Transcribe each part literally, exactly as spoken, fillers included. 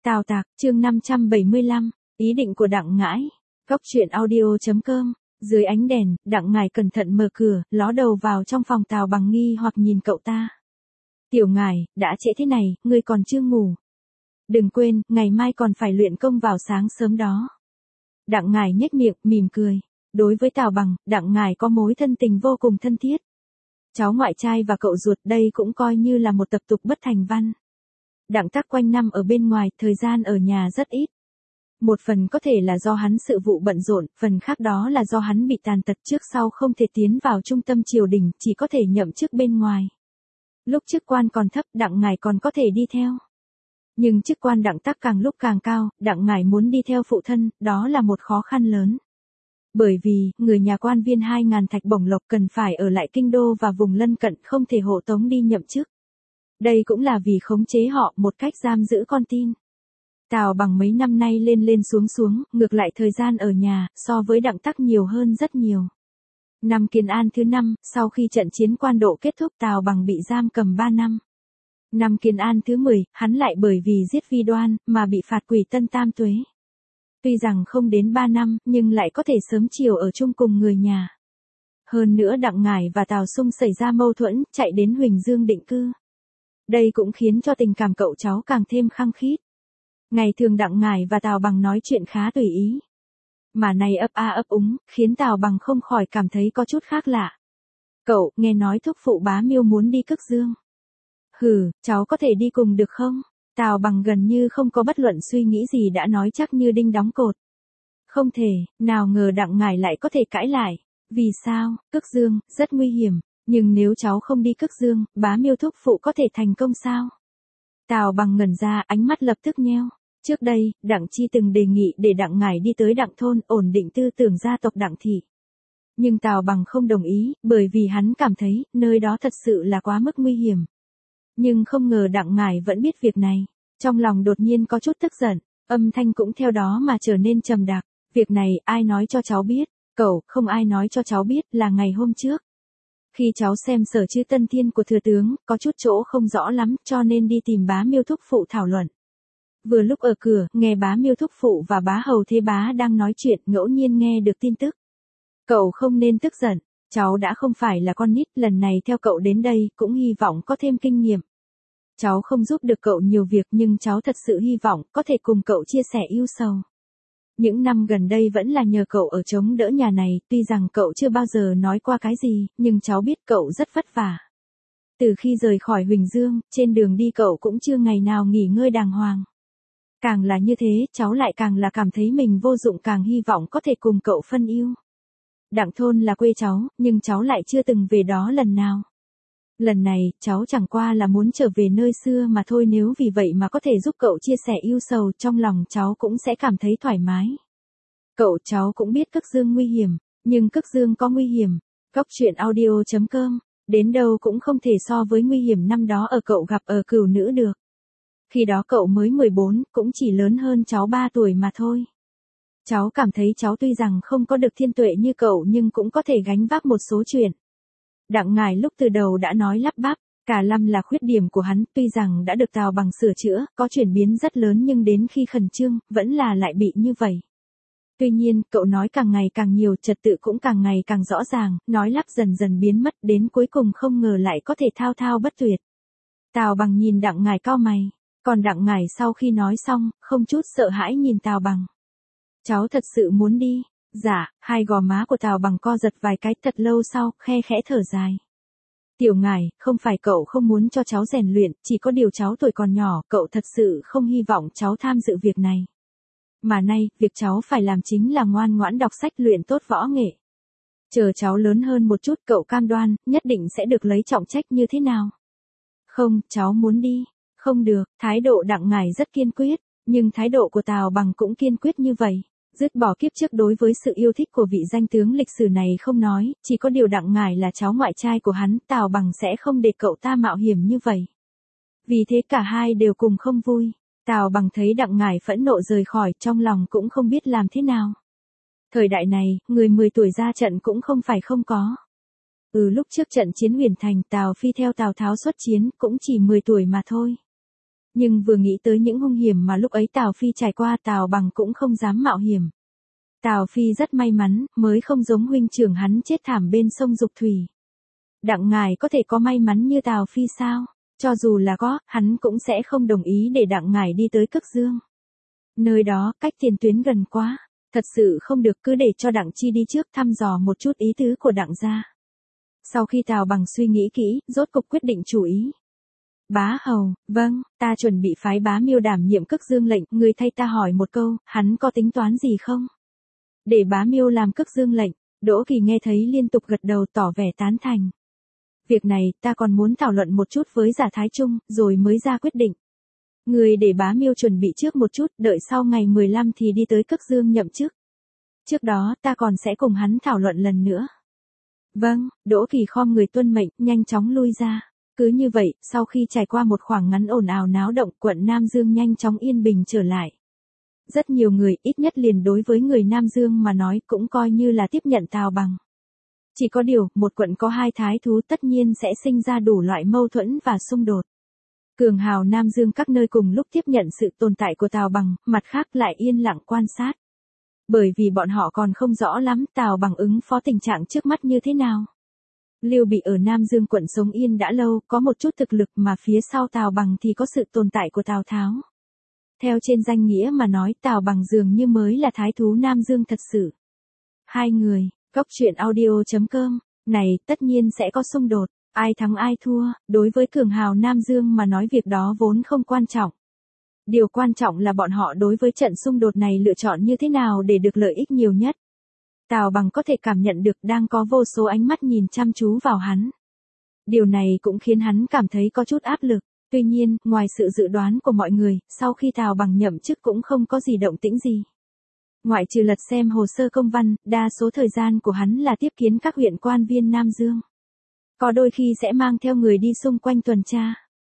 Tào Tạc, chương năm trăm bảy mươi lăm, ý định của Đặng Ngải. Góc truyện audio.com. Dưới ánh đèn, Đặng Ngải cẩn thận mở cửa, ló đầu vào trong phòng Tào Bằng nghi hoặc nhìn cậu ta. Tiểu Ngải, đã trễ thế này, ngươi còn chưa ngủ. Đừng quên, ngày mai còn phải luyện công vào sáng sớm đó. Đặng Ngải nhếch miệng, mỉm cười. Đối với Tào Bằng, Đặng Ngải có mối thân tình vô cùng thân thiết. Cháu ngoại trai và cậu ruột đây cũng coi như là một tập tục bất thành văn. Đặng Tắc quanh năm ở bên ngoài, thời gian ở nhà rất ít. Một phần có thể là do hắn sự vụ bận rộn, phần khác đó là do hắn bị tàn tật trước sau không thể tiến vào trung tâm triều đình, chỉ có thể nhậm chức bên ngoài. Lúc chức quan còn thấp, Đặng Ngải còn có thể đi theo. Nhưng chức quan Đặng Tắc càng lúc càng cao, Đặng Ngải muốn đi theo phụ thân, đó là một khó khăn lớn. Bởi vì, người nhà quan viên hai ngàn thạch bổng lộc cần phải ở lại kinh đô và vùng lân cận không thể hộ tống đi nhậm chức. Đây cũng là vì khống chế họ một cách giam giữ con tin. Tào Bằng mấy năm nay lên lên xuống xuống, ngược lại thời gian ở nhà, so với Đặng Tắc nhiều hơn rất nhiều. Năm Kiến An thứ năm, sau khi trận chiến Quan Độ kết thúc Tào Bằng bị giam cầm ba năm. Năm Kiến An thứ mười, hắn lại bởi vì giết Vi Đoan, mà bị phạt quỷ tân tam tuế. Tuy rằng không đến ba năm, nhưng lại có thể sớm chiều ở chung cùng người nhà. Hơn nữa Đặng Ngải và Tào Sung xảy ra mâu thuẫn, chạy đến Huỳnh Dương định cư. Đây cũng khiến cho tình cảm cậu cháu càng thêm khăng khít. Ngày thường Đặng Ngải và Tào Bằng nói chuyện khá tùy ý. Mà này ấp a ấp úng, khiến Tào Bằng không khỏi cảm thấy có chút khác lạ. Cậu, nghe nói thúc phụ Bá Miêu muốn đi Cức Dương. Hừ, cháu có thể đi cùng được không? Tào Bằng gần như không có bất luận suy nghĩ gì đã nói chắc như đinh đóng cột. Không thể, nào ngờ Đặng Ngải lại có thể cãi lại. Vì sao? Cức Dương, rất nguy hiểm. Nhưng nếu cháu không đi Cức Dương, Bá Miêu thúc phụ có thể thành công sao? Tào Bằng ngẩn ra, ánh mắt lập tức nheo. Trước đây, Đặng Chi từng đề nghị để Đặng Ngải đi tới Đặng thôn, ổn định tư tưởng gia tộc Đặng thị. Nhưng Tào Bằng không đồng ý, bởi vì hắn cảm thấy, nơi đó thật sự là quá mức nguy hiểm. Nhưng không ngờ Đặng Ngải vẫn biết việc này. Trong lòng đột nhiên có chút tức giận, âm thanh cũng theo đó mà trở nên trầm đặc. Việc này, ai nói cho cháu biết? Cậu, không ai nói cho cháu biết, là ngày hôm trước. Khi cháu xem Sở Chư Tân Thiên của thừa tướng, có chút chỗ không rõ lắm, cho nên đi tìm Bá Miêu thúc phụ thảo luận. Vừa lúc ở cửa, nghe Bá Miêu thúc phụ và Bá Hầu Thế Bá đang nói chuyện, ngẫu nhiên nghe được tin tức. Cậu không nên tức giận, cháu đã không phải là con nít, lần này theo cậu đến đây, cũng hy vọng có thêm kinh nghiệm. Cháu không giúp được cậu nhiều việc nhưng cháu thật sự hy vọng có thể cùng cậu chia sẻ ưu sầu. Những năm gần đây vẫn là nhờ cậu ở chống đỡ nhà này, tuy rằng cậu chưa bao giờ nói qua cái gì, nhưng cháu biết cậu rất vất vả. Từ khi rời khỏi Huỳnh Dương, trên đường đi cậu cũng chưa ngày nào nghỉ ngơi đàng hoàng. Càng là như thế, cháu lại càng là cảm thấy mình vô dụng, càng hy vọng có thể cùng cậu phân ưu. Đặng thôn là quê cháu, nhưng cháu lại chưa từng về đó lần nào. Lần này, cháu chẳng qua là muốn trở về nơi xưa mà thôi, nếu vì vậy mà có thể giúp cậu chia sẻ ưu sầu, trong lòng cháu cũng sẽ cảm thấy thoải mái. Cậu, cháu cũng biết Cức Dương nguy hiểm, nhưng Cức Dương có nguy hiểm. Góc truyện audio.com, đến đâu cũng không thể so với nguy hiểm năm đó ở cậu gặp ở Cửu Nữ được. Khi đó cậu mới mười bốn, cũng chỉ lớn hơn cháu ba tuổi mà thôi. Cháu cảm thấy cháu tuy rằng không có được thiên tuệ như cậu nhưng cũng có thể gánh vác một số chuyện. Đặng Ngải lúc từ đầu đã nói lắp bắp, cả lâm là khuyết điểm của hắn, tuy rằng đã được Tào Bằng sửa chữa, có chuyển biến rất lớn nhưng đến khi khẩn trương, vẫn là lại bị như vậy. Tuy nhiên, cậu nói càng ngày càng nhiều, trật tự cũng càng ngày càng rõ ràng, nói lắp dần dần biến mất, đến cuối cùng không ngờ lại có thể thao thao bất tuyệt. Tào Bằng nhìn Đặng Ngải cau mày, còn Đặng Ngải sau khi nói xong, không chút sợ hãi nhìn Tào Bằng. Cháu thật sự muốn đi? Dạ, hai gò má của Tào Bằng co giật vài cái, thật lâu sau, khe khẽ thở dài. Tiểu Ngải, không phải cậu không muốn cho cháu rèn luyện, chỉ có điều cháu tuổi còn nhỏ, cậu thật sự không hy vọng cháu tham dự việc này. Mà nay, việc cháu phải làm chính là ngoan ngoãn đọc sách luyện tốt võ nghệ. Chờ cháu lớn hơn một chút, cậu cam đoan, nhất định sẽ được lấy trọng trách như thế nào? Không, cháu muốn đi. Không được, thái độ Đặng Ngải rất kiên quyết, nhưng thái độ của Tào Bằng cũng kiên quyết như vậy. Dứt bỏ kiếp trước đối với sự yêu thích của vị danh tướng lịch sử này không nói, chỉ có điều Đặng Ngải là cháu ngoại trai của hắn, Tào Bằng sẽ không để cậu ta mạo hiểm như vậy. Vì thế cả hai đều cùng không vui. Tào Bằng thấy Đặng Ngải phẫn nộ rời khỏi, trong lòng cũng không biết làm thế nào. Thời đại này, người mười tuổi ra trận cũng không phải không có. Ừ, lúc trước trận chiến Huyền Thành, Tào Phi theo Tào Tháo xuất chiến, cũng chỉ mười tuổi mà thôi. Nhưng vừa nghĩ tới những hung hiểm mà lúc ấy Tào Phi trải qua, Tào Bằng cũng không dám mạo hiểm. Tào Phi rất may mắn, mới không giống huynh trưởng hắn chết thảm bên sông Dục Thủy. Đặng ngải có thể có may mắn như Tào Phi sao? Cho dù là có, hắn cũng sẽ không đồng ý để Đặng ngải đi tới Cực Dương. Nơi đó, cách tiền tuyến gần quá. Thật sự không được, cứ để cho Đặng Chi đi trước thăm dò một chút ý tứ của Đặng gia. Sau khi Tào Bằng suy nghĩ kỹ, rốt cục quyết định chủ ý. Bá hầu, vâng, ta chuẩn bị phái Bá Miêu đảm nhiệm Cực Dương lệnh, người thay ta hỏi một câu, hắn có tính toán gì không? Để Bá Miêu làm Cực Dương lệnh, Đỗ Kỳ nghe thấy liên tục gật đầu tỏ vẻ tán thành. Việc này, ta còn muốn thảo luận một chút với Giả Thái Trung, rồi mới ra quyết định. Người để Bá Miêu chuẩn bị trước một chút, đợi sau ngày mười lăm thì đi tới Cực Dương nhậm chức. Trước đó, ta còn sẽ cùng hắn thảo luận lần nữa. Vâng, Đỗ Kỳ khom người tuân mệnh, nhanh chóng lui ra. Cứ như vậy, sau khi trải qua một khoảng ngắn ồn ào náo động, quận Nam Dương nhanh chóng yên bình trở lại. Rất nhiều người, ít nhất liền đối với người Nam Dương mà nói, cũng coi như là tiếp nhận Tào Bằng. Chỉ có điều, một quận có hai thái thú tất nhiên sẽ sinh ra đủ loại mâu thuẫn và xung đột. Cường hào Nam Dương các nơi cùng lúc tiếp nhận sự tồn tại của Tào Bằng, mặt khác lại yên lặng quan sát. Bởi vì bọn họ còn không rõ lắm Tào Bằng ứng phó tình trạng trước mắt như thế nào. Lưu Bị ở Nam Dương quận sống yên đã lâu, có một chút thực lực mà phía sau Tào Bằng thì có sự tồn tại của Tào Tháo. Theo trên danh nghĩa mà nói Tào Bằng dường như mới là thái thú Nam Dương thật sự. Hai người, Góc Truyện Audio chấm com, này tất nhiên sẽ có xung đột, ai thắng ai thua, đối với cường hào Nam Dương mà nói việc đó vốn không quan trọng. Điều quan trọng là bọn họ đối với trận xung đột này lựa chọn như thế nào để được lợi ích nhiều nhất. Tào Bằng có thể cảm nhận được đang có vô số ánh mắt nhìn chăm chú vào hắn. Điều này cũng khiến hắn cảm thấy có chút áp lực. Tuy nhiên, ngoài sự dự đoán của mọi người, sau khi Tào Bằng nhậm chức cũng không có gì động tĩnh gì. Ngoại trừ lật xem hồ sơ công văn, đa số thời gian của hắn là tiếp kiến các huyện quan viên Nam Dương. Có đôi khi sẽ mang theo người đi xung quanh tuần tra.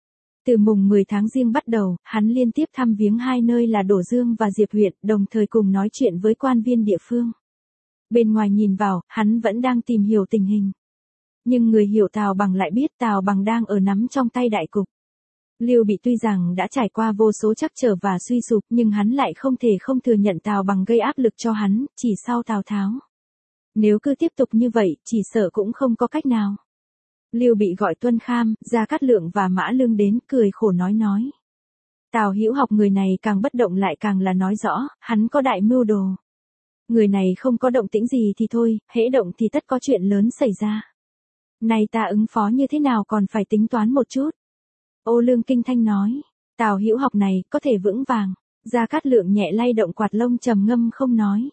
Từ mùng mười tháng Giêng bắt đầu, hắn liên tiếp thăm viếng hai nơi là Đổ Dương và Diệp huyện, đồng thời cùng nói chuyện với quan viên địa phương. Bên ngoài nhìn vào, hắn vẫn đang tìm hiểu tình hình. Nhưng người hiểu Tào Bằng lại biết Tào Bằng đang ở nắm trong tay đại cục. Lưu Bị tuy rằng đã trải qua vô số trắc trở và suy sụp, nhưng hắn lại không thể không thừa nhận Tào Bằng gây áp lực cho hắn, chỉ sau Tào Tháo. Nếu cứ tiếp tục như vậy, chỉ sợ cũng không có cách nào. Lưu Bị gọi Tuân Kham, Gia Cát Lượng và Mã Lương đến, cười khổ nói nói. Tào Hữu Học người này càng bất động lại càng là nói rõ, hắn có đại mưu đồ. Người này không có động tĩnh gì thì thôi, hễ động thì tất có chuyện lớn xảy ra. Này ta ứng phó như thế nào còn phải tính toán một chút. Ô Lương kinh thanh nói, Tào Hữu Học này có thể vững vàng. Gia Cát Lượng nhẹ lay động quạt lông trầm ngâm không nói.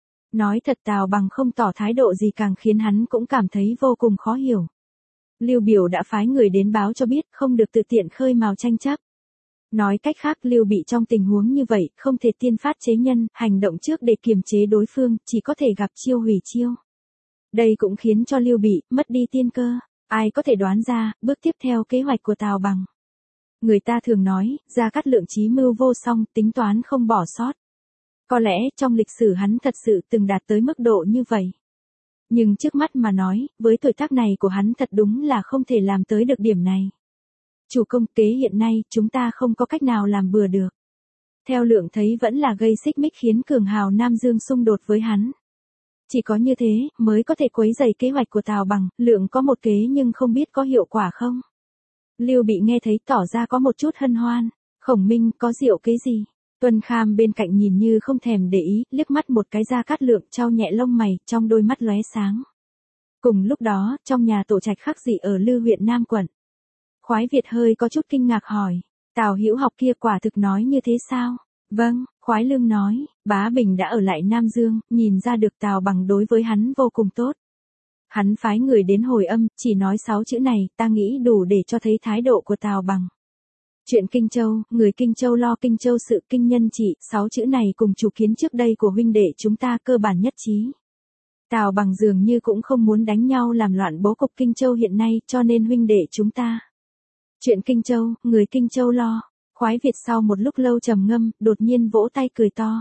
Nói thật Tào Bằng không tỏ thái độ gì càng khiến hắn cũng cảm thấy vô cùng khó hiểu. Lưu Biểu đã phái người đến báo cho biết không được tự tiện khơi mào tranh chấp. Nói cách khác Lưu Bị trong tình huống như vậy không thể tiên phát chế nhân, hành động trước để kiềm chế đối phương, chỉ có thể gặp chiêu hủy chiêu. Đây cũng khiến cho Lưu Bị mất đi tiên cơ. Ai có thể đoán ra, bước tiếp theo kế hoạch của Tào Bằng. Người ta thường nói, Gia Cát Lượng trí mưu vô song, tính toán không bỏ sót. Có lẽ trong lịch sử hắn thật sự từng đạt tới mức độ như vậy. Nhưng trước mắt mà nói, với tuổi tác này của hắn thật đúng là không thể làm tới được điểm này. Chủ công, kế hiện nay, chúng ta không có cách nào làm bừa được. Theo Lượng thấy vẫn là gây xích mích khiến cường hào Nam Dương xung đột với hắn. Chỉ có như thế, mới có thể quấy rầy kế hoạch của Tào Bằng, Lượng có một kế nhưng không biết có hiệu quả không. Lưu Bị nghe thấy tỏ ra có một chút hân hoan. Khổng Minh, có diệu kế gì? Tuân Kham bên cạnh nhìn như không thèm để ý, liếc mắt một cái Gia Cát Lượng trao nhẹ lông mày, trong đôi mắt lóe sáng. Cùng lúc đó, trong nhà tổ trạch khắc dị ở Lư huyện Nam quận. Khoái Việt hơi có chút kinh ngạc hỏi, Tào Hữu Học kia quả thực nói như thế sao? Vâng, Khoái Lương nói, Bá Bình đã ở lại Nam Dương, nhìn ra được Tào Bằng đối với hắn vô cùng tốt. Hắn phái người đến hồi âm, chỉ nói sáu chữ này, ta nghĩ đủ để cho thấy thái độ của Tào Bằng. Chuyện Kinh Châu, người Kinh Châu lo Kinh Châu sự kinh nhân trị, sáu chữ này cùng chủ kiến trước đây của huynh đệ chúng ta cơ bản nhất trí. Tào Bằng dường như cũng không muốn đánh nhau làm loạn bố cục Kinh Châu hiện nay, cho nên huynh đệ chúng ta. Chuyện Kinh Châu, người Kinh Châu lo. Khoái Việt sau một lúc lâu trầm ngâm, đột nhiên vỗ tay cười to.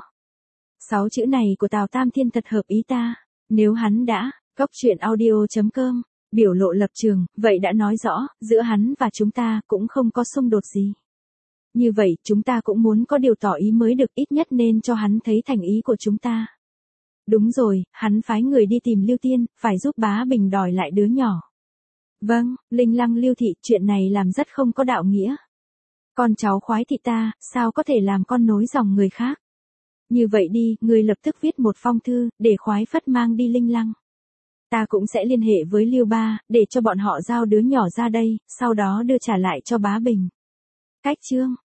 Sáu chữ này của Tào Tam Thiên thật hợp ý ta. Nếu hắn đã, Góc Truyện Audio chấm com, biểu lộ lập trường, vậy đã nói rõ, giữa hắn và chúng ta cũng không có xung đột gì. Như vậy, chúng ta cũng muốn có điều tỏ ý mới được, ít nhất nên cho hắn thấy thành ý của chúng ta. Đúng rồi, hắn phái người đi tìm Lưu Tiên, phải giúp bá Bình đòi lại đứa nhỏ. Vâng, Linh Lăng Lưu thị, chuyện này làm rất không có đạo nghĩa. Con cháu khoái thị ta, sao có thể làm con nối dòng người khác? Như vậy đi, người lập tức viết một phong thư, để khoái phất mang đi Linh Lăng. Ta cũng sẽ liên hệ với Lưu Ba, để cho bọn họ giao đứa nhỏ ra đây, sau đó đưa trả lại cho bá Bình. Cách chương